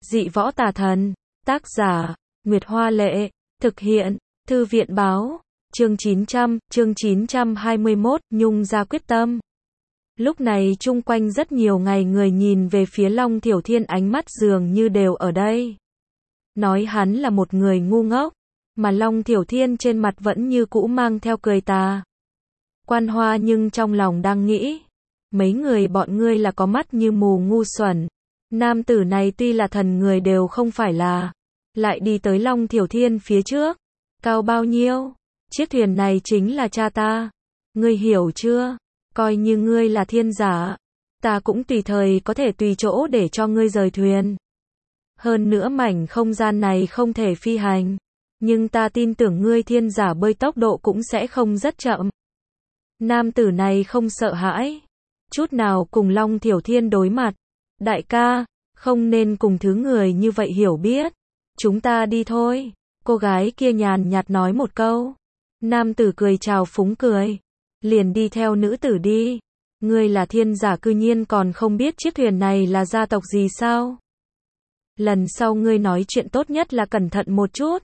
Dị võ tà thần. Tác giả, Nguyệt Hoa Lệ. Thực hiện, Thư viện Báo. Chương 921, Nhung ra quyết tâm. Lúc này chung quanh rất nhiều người nhìn về phía Long Thiểu Thiên, ánh mắt dường như đều ở đây. Nói hắn là một người ngu ngốc, mà Long Thiểu Thiên trên mặt vẫn như cũ mang theo cười tà. Quan Hoa nhưng trong lòng đang nghĩ, mấy người bọn ngươi là có mắt như mù ngu xuẩn. Nam tử này tuy là thần người đều không phải là, lại đi tới Long Thiểu Thiên phía trước. Cao bao nhiêu? Chiếc thuyền này chính là cha ta. Ngươi hiểu chưa? Coi như ngươi là thiên giả, ta cũng tùy thời có thể tùy chỗ để cho ngươi rời thuyền. Hơn nữa mảnh không gian này không thể phi hành, nhưng ta tin tưởng ngươi thiên giả bơi tốc độ cũng sẽ không rất chậm. Nam tử này không sợ hãi chút nào cùng Long Thiểu Thiên đối mặt. Đại ca, không nên cùng thứ người như vậy hiểu biết. Chúng ta đi thôi. Cô gái kia nhàn nhạt nói một câu. Nam tử cười chào phúng cười. Liền đi theo nữ tử đi. Ngươi là thiên giả cư nhiên còn không biết chiếc thuyền này là gia tộc gì sao? Lần sau ngươi nói chuyện tốt nhất là cẩn thận một chút.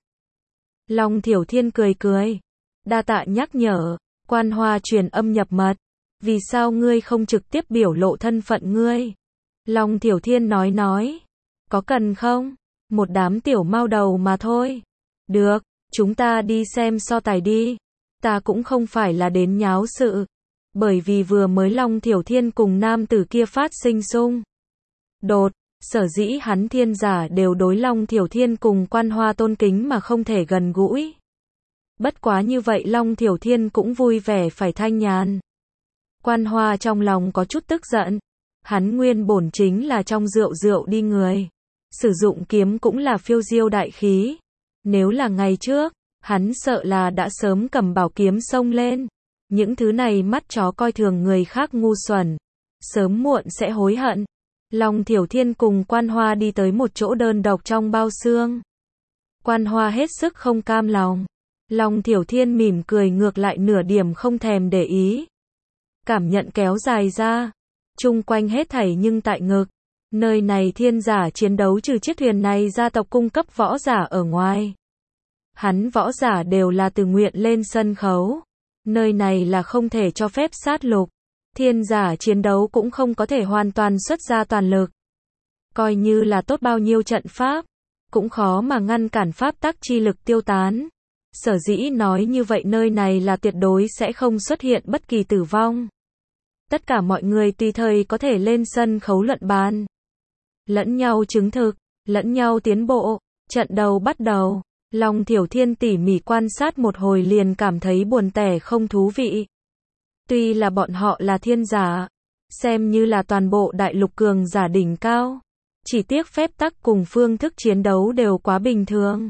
Long Thiểu Thiên cười cười. Đa tạ nhắc nhở. Quan Hoa truyền âm nhập mật. Vì sao ngươi không trực tiếp biểu lộ thân phận ngươi? Long Thiểu Thiên nói. Có cần không? Một đám tiểu mao đầu mà thôi. Được, chúng ta đi xem so tài đi. Ta cũng không phải là đến nháo sự. Bởi vì vừa mới Long Thiểu Thiên cùng nam tử kia phát sinh xung đột, sở dĩ hắn thiên giả đều đối Long Thiểu Thiên cùng Quan Hoa tôn kính mà không thể gần gũi. Bất quá như vậy Long Thiểu Thiên cũng vui vẻ phải thanh nhàn. Quan Hoa trong lòng có chút tức giận. Hắn nguyên bổn chính là trong rượu đi người. Sử dụng kiếm cũng là phiêu diêu đại khí. Nếu là ngày trước, hắn sợ là đã sớm cầm bảo kiếm xông lên. Những thứ này mắt chó coi thường người khác ngu xuẩn, sớm muộn sẽ hối hận. Long Thiểu Thiên cùng Quan Hoa đi tới một chỗ đơn độc trong bao xương. Quan Hoa hết sức không cam lòng. Long Thiểu Thiên mỉm cười ngược lại nửa điểm không thèm để ý. Cảm nhận kéo dài ra. Chung quanh hết thảy nhưng tại ngực. Nơi này thiên giả chiến đấu trừ chiếc thuyền này gia tộc cung cấp võ giả ở ngoài. Hắn võ giả đều là tự nguyện lên sân khấu. Nơi này là không thể cho phép sát lục. Thiên giả chiến đấu cũng không có thể hoàn toàn xuất ra toàn lực. Coi như là tốt bao nhiêu trận pháp, cũng khó mà ngăn cản pháp tắc chi lực tiêu tán. Sở dĩ nói như vậy nơi này là tuyệt đối sẽ không xuất hiện bất kỳ tử vong. Tất cả mọi người tùy thời có thể lên sân khấu luận bàn. Lẫn nhau chứng thực, lẫn nhau tiến bộ. Trận đầu bắt đầu. Long Thiểu Thiên tỉ mỉ quan sát một hồi liền cảm thấy buồn tẻ không thú vị. Tuy là bọn họ là thiên giả, xem như là toàn bộ đại lục cường giả đỉnh cao. Chỉ tiếc phép tắc cùng phương thức chiến đấu đều quá bình thường.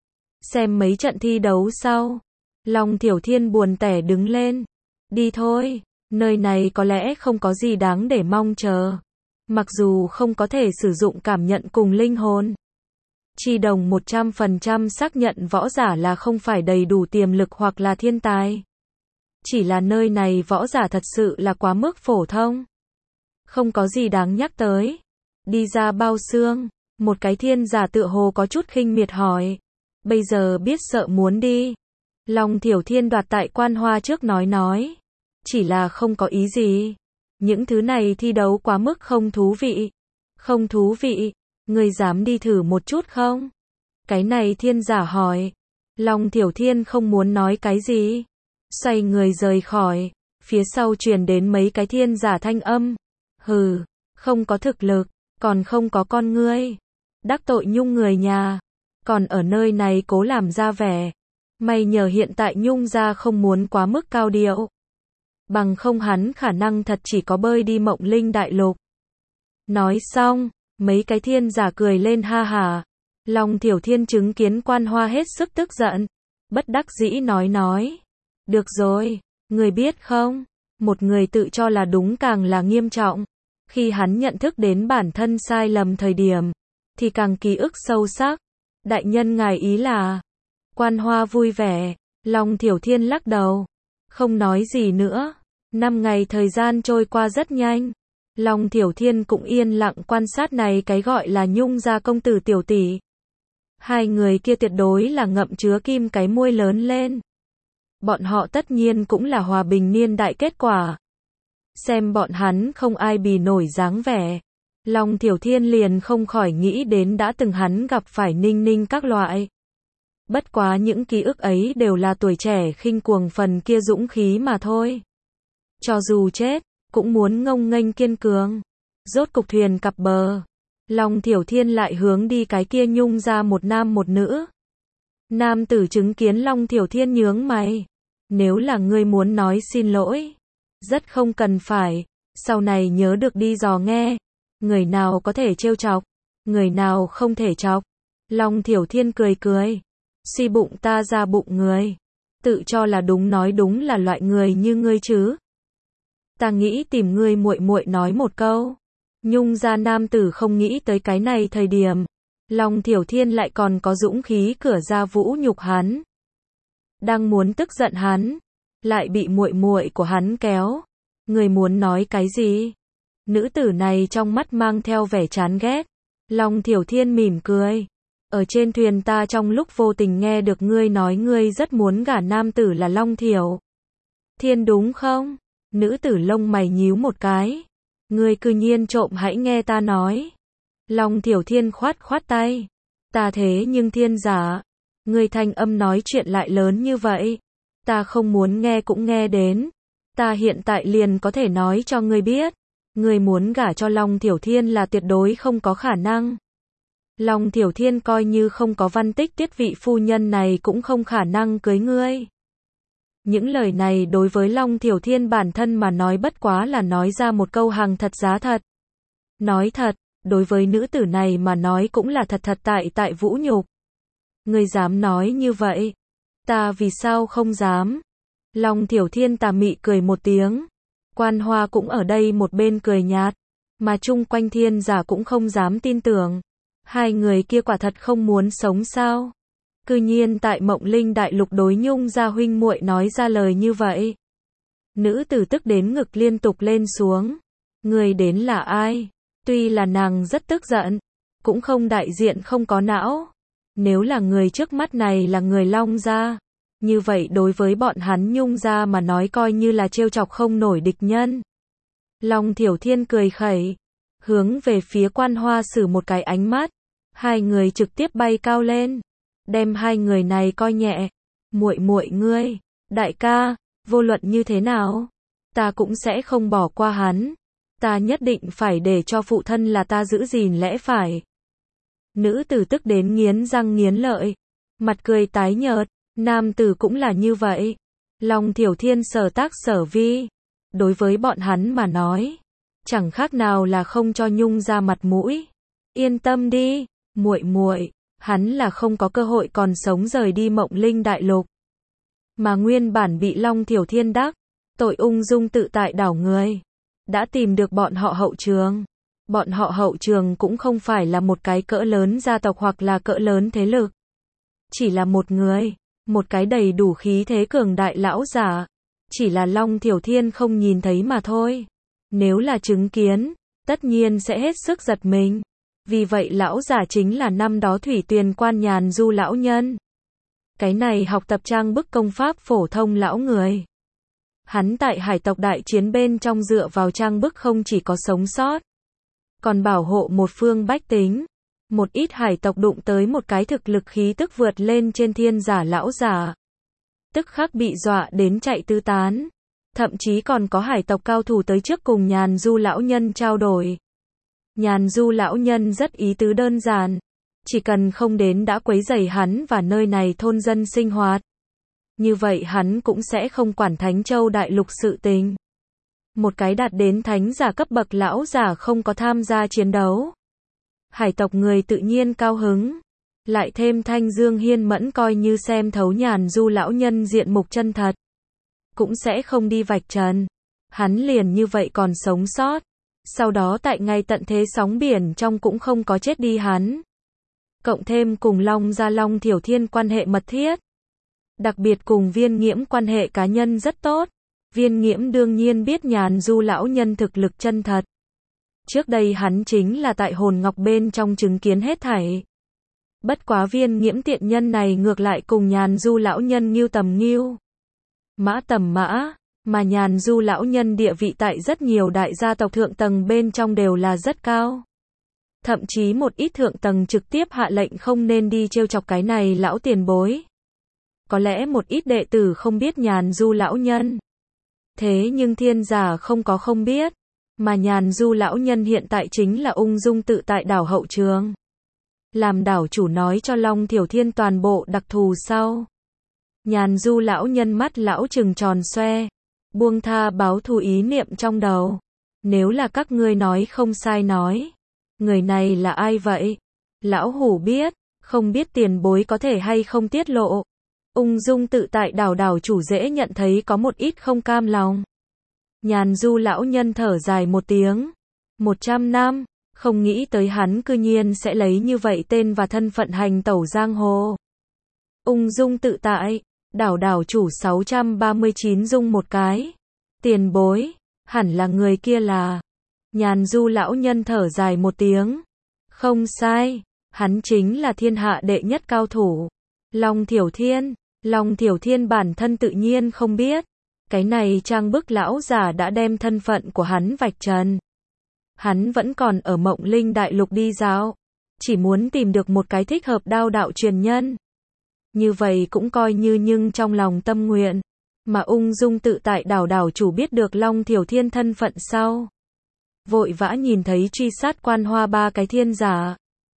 Xem mấy trận thi đấu sau, Long Thiểu Thiên buồn tẻ đứng lên. Đi thôi, nơi này có lẽ không có gì đáng để mong chờ. Mặc dù không có thể sử dụng cảm nhận cùng linh hồn. Chi đồng 100% xác nhận võ giả là không phải đầy đủ tiềm lực hoặc là thiên tài. Chỉ là nơi này võ giả thật sự là quá mức phổ thông. Không có gì đáng nhắc tới. Đi ra bao xương, một cái thiên giả tựa hồ có chút khinh miệt hỏi. Bây giờ biết sợ muốn đi. Long Thiểu Thiên đoạt tại Quan Hoa trước nói. Chỉ là không có ý gì. Những thứ này thi đấu quá mức không thú vị. Không thú vị. Ngươi dám đi thử một chút không? Cái này thiên giả hỏi. Long Thiểu Thiên không muốn nói cái gì. Xoay người rời khỏi. Phía sau truyền đến mấy cái thiên giả thanh âm. Hừ, không có thực lực, còn không có con ngươi. Đắc tội Nhung người nhà. Còn ở nơi này cố làm ra vẻ. May nhờ hiện tại Nhung gia không muốn quá mức cao điệu. Bằng không hắn khả năng thật chỉ có bơi đi Mộng Linh đại lục. Nói xong. Mấy cái thiên giả cười lên ha hả. Long Thiểu Thiên chứng kiến Quan Hoa hết sức tức giận. Bất đắc dĩ nói. Được rồi, người biết không? Một người tự cho là đúng càng là nghiêm trọng. Khi hắn nhận thức đến bản thân sai lầm thời điểm, thì càng ký ức sâu sắc. Đại nhân ngài ý là. Quan Hoa vui vẻ. Long Thiểu Thiên lắc đầu. Không nói gì nữa. 5 ngày thời gian trôi qua rất nhanh. Long Thiểu Thiên cũng yên lặng quan sát này cái gọi là Nhung gia công tử tiểu tỷ. Hai người kia tuyệt đối là ngậm chứa kim cái môi lớn lên. Bọn họ tất nhiên cũng là hòa bình niên đại kết quả. Xem bọn hắn không ai bì nổi dáng vẻ. Long Thiểu Thiên liền không khỏi nghĩ đến đã từng hắn gặp phải Ninh Ninh các loại. Bất quá những ký ức ấy đều là tuổi trẻ khinh cuồng phần kia dũng khí mà thôi. Cho dù chết, cũng muốn ngông nghênh kiên cường. Rốt cục thuyền cập bờ. Long Thiểu Thiên lại hướng đi cái kia Nhung ra một nam một nữ. Nam tử chứng kiến Long Thiểu Thiên nhướng mày. Nếu là ngươi muốn nói xin lỗi, rất không cần phải, sau này nhớ được đi dò nghe. Người nào có thể trêu chọc, người nào không thể chọc. Long Thiểu Thiên cười cười. Suy bụng ta ra bụng người. Tự cho là đúng nói đúng là loại người như ngươi chứ. Ta nghĩ tìm ngươi muội muội nói một câu. Nhung gia nam tử không nghĩ tới cái này thời điểm. Long Thiểu Thiên lại còn có dũng khí cửa ra vũ nhục hắn. Đang muốn tức giận hắn, lại bị muội muội của hắn kéo. Người muốn nói cái gì? Nữ tử này trong mắt mang theo vẻ chán ghét. Long Thiểu Thiên mỉm cười. Ở trên thuyền ta trong lúc vô tình nghe được ngươi nói ngươi rất muốn gả nam tử là Long Thiểu Thiên đúng không? Nữ tử lông mày nhíu một cái. Ngươi cư nhiên trộm hãy nghe ta nói. Long Thiểu Thiên khoát khoát tay. Ta thế nhưng thiên giả. Ngươi thanh âm nói chuyện lại lớn như vậy. Ta không muốn nghe cũng nghe đến. Ta hiện tại liền có thể nói cho ngươi biết. Ngươi muốn gả cho Long Thiểu Thiên là tuyệt đối không có khả năng. Long Thiểu Thiên coi như không có văn tích tiết vị phu nhân này cũng không khả năng cưới ngươi. Những lời này đối với Long Thiểu Thiên bản thân mà nói bất quá là nói ra một câu hàng thật giá thật. Nói thật, đối với nữ tử này mà nói cũng là thật thật tại vũ nhục. Ngươi dám nói như vậy? Ta vì sao không dám? Long Thiểu Thiên tà mị cười một tiếng. Quan Hoa cũng ở đây một bên cười nhạt. Mà chung quanh thiên giả cũng không dám tin tưởng. Hai người kia quả thật không muốn sống sao? Cư nhiên tại Mộng Linh Đại Lục đối Nhung gia huynh muội nói ra lời như vậy. Nữ tử tức đến ngực liên tục lên xuống. Người đến là ai? Tuy là nàng rất tức giận, cũng không đại diện không có não. Nếu là người trước mắt này là người Long gia, như vậy đối với bọn hắn Nhung gia mà nói coi như là trêu chọc không nổi địch nhân. Long Thiểu Thiên cười khẩy, hướng về phía Quan Hoa sử một cái ánh mắt. Hai người trực tiếp bay cao lên, đem hai người này coi nhẹ. Muội muội ngươi, đại ca, vô luận như thế nào, ta cũng sẽ không bỏ qua hắn. Ta nhất định phải để cho phụ thân là ta giữ gìn lẽ phải. Nữ tử tức đến nghiến răng nghiến lợi, mặt cười tái nhợt. Nam tử cũng là như vậy. Long Thiểu Thiên sở tác sở vi, đối với bọn hắn mà nói, chẳng khác nào là không cho Nhung ra mặt mũi. Yên tâm đi, muội muội, hắn là không có cơ hội còn sống rời đi Mộng Linh Đại Lục. Mà nguyên bản bị Long Thiểu Thiên đắc tội ung dung tự tại đảo người, đã tìm được bọn họ hậu trường. Bọn họ hậu trường cũng không phải là một cái cỡ lớn gia tộc hoặc là cỡ lớn thế lực. Chỉ là một người, một cái đầy đủ khí thế cường đại lão giả. Chỉ là Long Thiểu Thiên không nhìn thấy mà thôi. Nếu là chứng kiến, tất nhiên sẽ hết sức giật mình. Vì vậy lão giả chính là năm đó Thủy Tuyền Quan Nhàn Du lão nhân. Cái này học tập trang bức công pháp phổ thông lão người. Hắn tại hải tộc đại chiến bên trong dựa vào trang bức không chỉ có sống sót, còn bảo hộ một phương bách tính. Một ít hải tộc đụng tới một cái thực lực khí tức vượt lên trên thiên giả lão giả, tức khắc bị dọa đến chạy tứ tán. Thậm chí còn có hải tộc cao thủ tới trước cùng Nhàn Du lão nhân trao đổi. Nhàn Du lão nhân rất ý tứ đơn giản, chỉ cần không đến đã quấy rầy hắn và nơi này thôn dân sinh hoạt, như vậy hắn cũng sẽ không quản Thánh Châu Đại Lục sự tình. Một cái đạt đến thánh giả cấp bậc lão giả không có tham gia chiến đấu. Hải tộc người tự nhiên cao hứng. Lại thêm Thanh Dương Hiên Mẫn coi như xem thấu Nhàn Du lão nhân diện mục chân thật, cũng sẽ không đi vạch trần. Hắn liền như vậy còn sống sót. Sau đó tại ngay tận thế sóng biển trong cũng không có chết đi hắn. Cộng thêm cùng Long gia Long Thiểu Thiên quan hệ mật thiết. Đặc biệt cùng Viên Nghiễm quan hệ cá nhân rất tốt. Viên Nghiễm đương nhiên biết Nhàn Du lão nhân thực lực chân thật. Trước đây hắn chính là tại hồn ngọc bên trong chứng kiến hết thảy. Bất quá Viên Nghiễm tiện nhân này ngược lại cùng Nhàn Du lão nhân Ngưu tầm Ngưu, Mã tầm Mã, mà Nhàn Du lão nhân địa vị tại rất nhiều đại gia tộc thượng tầng bên trong đều là rất cao. Thậm chí một ít thượng tầng trực tiếp hạ lệnh không nên đi trêu chọc cái này lão tiền bối. Có lẽ một ít đệ tử không biết Nhàn Du lão nhân. Thế nhưng thiên giả không có không biết. Mà Nhàn Du lão nhân hiện tại chính là ung dung tự tại đảo hậu trường. Làm đảo chủ nói cho Long Thiểu Thiên toàn bộ đặc thù sau. Nhàn Du lão nhân mắt lão trừng tròn xoe. Buông tha báo thù ý niệm trong đầu. Nếu là các ngươi nói không sai nói. Người này là ai vậy? Lão hủ biết, không biết tiền bối có thể hay không tiết lộ. Ung dung tự tại đảo chủ dễ nhận thấy có một ít không cam lòng. Nhàn Du lão nhân thở dài một tiếng. 100 năm, không nghĩ tới hắn cư nhiên sẽ lấy như vậy tên và thân phận hành tẩu giang hồ. Ung dung tự tại, đảo chủ 639 dung một cái. Tiền bối, hẳn là người kia là. Nhàn Du lão nhân thở dài một tiếng. Không sai, hắn chính là thiên hạ đệ nhất cao thủ. Long Thiểu Thiên. Long Thiểu Thiên bản thân tự nhiên không biết. Cái này trang bức lão giả đã đem thân phận của hắn vạch trần. Hắn vẫn còn ở Mộng Linh Đại Lục đi dạo. Chỉ muốn tìm được một cái thích hợp đao đạo truyền nhân. Như vậy cũng coi như nhưng trong lòng tâm nguyện. Mà ung dung tự tại đảo chủ biết được Long Thiểu Thiên thân phận sau. Vội vã nhìn thấy truy sát Quan Hoa ba cái thiên giả.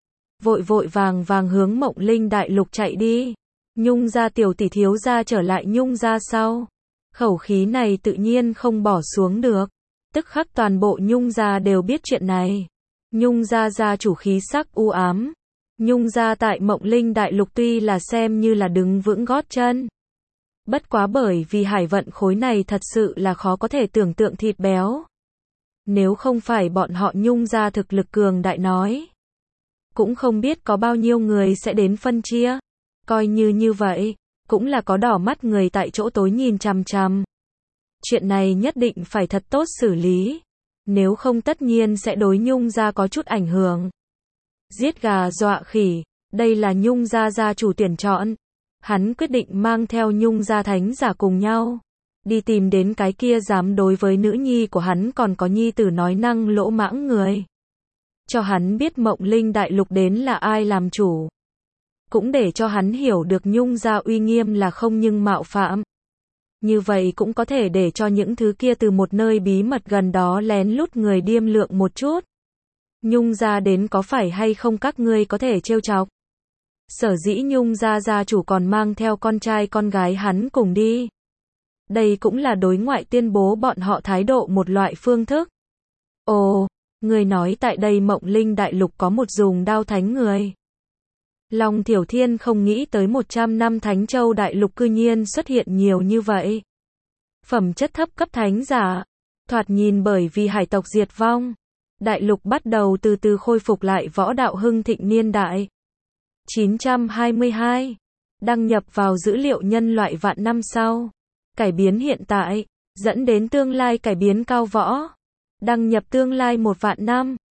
Vội vàng hướng Mộng Linh Đại Lục chạy đi. Nhung gia tiểu tỷ thiếu gia trở lại Nhung gia sau. Khẩu khí này tự nhiên không bỏ xuống được. Tức khắc toàn bộ Nhung gia đều biết chuyện này. Nhung gia gia chủ khí sắc u ám. Nhung gia tại Mộng Linh Đại Lục tuy là xem như là đứng vững gót chân. Bất quá bởi vì hải vận khối này thật sự là khó có thể tưởng tượng thịt béo. Nếu không phải bọn họ Nhung gia thực lực cường đại nói. Cũng không biết có bao nhiêu người sẽ đến phân chia. Coi như vậy, cũng là có đỏ mắt người tại chỗ tối nhìn chằm chằm. Chuyện này nhất định phải thật tốt xử lý. Nếu không tất nhiên sẽ đối Nhung gia có chút ảnh hưởng. Giết gà dọa khỉ, đây là Nhung gia gia chủ tuyển chọn. Hắn quyết định mang theo Nhung gia thánh giả cùng nhau. Đi tìm đến cái kia dám đối với nữ nhi của hắn còn có nhi tử nói năng lỗ mãng người. Cho hắn biết Mộng Linh Đại Lục đến là ai làm chủ. Cũng để cho hắn hiểu được Nhung gia uy nghiêm là không nhưng mạo phạm. Như vậy cũng có thể để cho những thứ kia từ một nơi bí mật gần đó lén lút người điềm lượng một chút. Nhung gia đến có phải hay không các ngươi có thể trêu chọc. Sở dĩ Nhung gia gia chủ còn mang theo con trai con gái hắn cùng đi. Đây cũng là đối ngoại tuyên bố bọn họ thái độ một loại phương thức. Ồ, người nói tại đây Mộng Linh Đại Lục có một dùng đao thánh người. Long Thiểu Thiên không nghĩ tới 100 năm Thánh Châu Đại Lục cư nhiên xuất hiện nhiều như vậy. Phẩm chất thấp cấp thánh giả. Thoạt nhìn bởi vì hải tộc diệt vong. Đại lục bắt đầu từ từ khôi phục lại võ đạo hưng thịnh niên đại. 922. Đăng nhập vào dữ liệu nhân loại vạn năm sau. Cải biến hiện tại. Dẫn đến tương lai cải biến cao võ. Đăng nhập tương lai 1 vạn năm.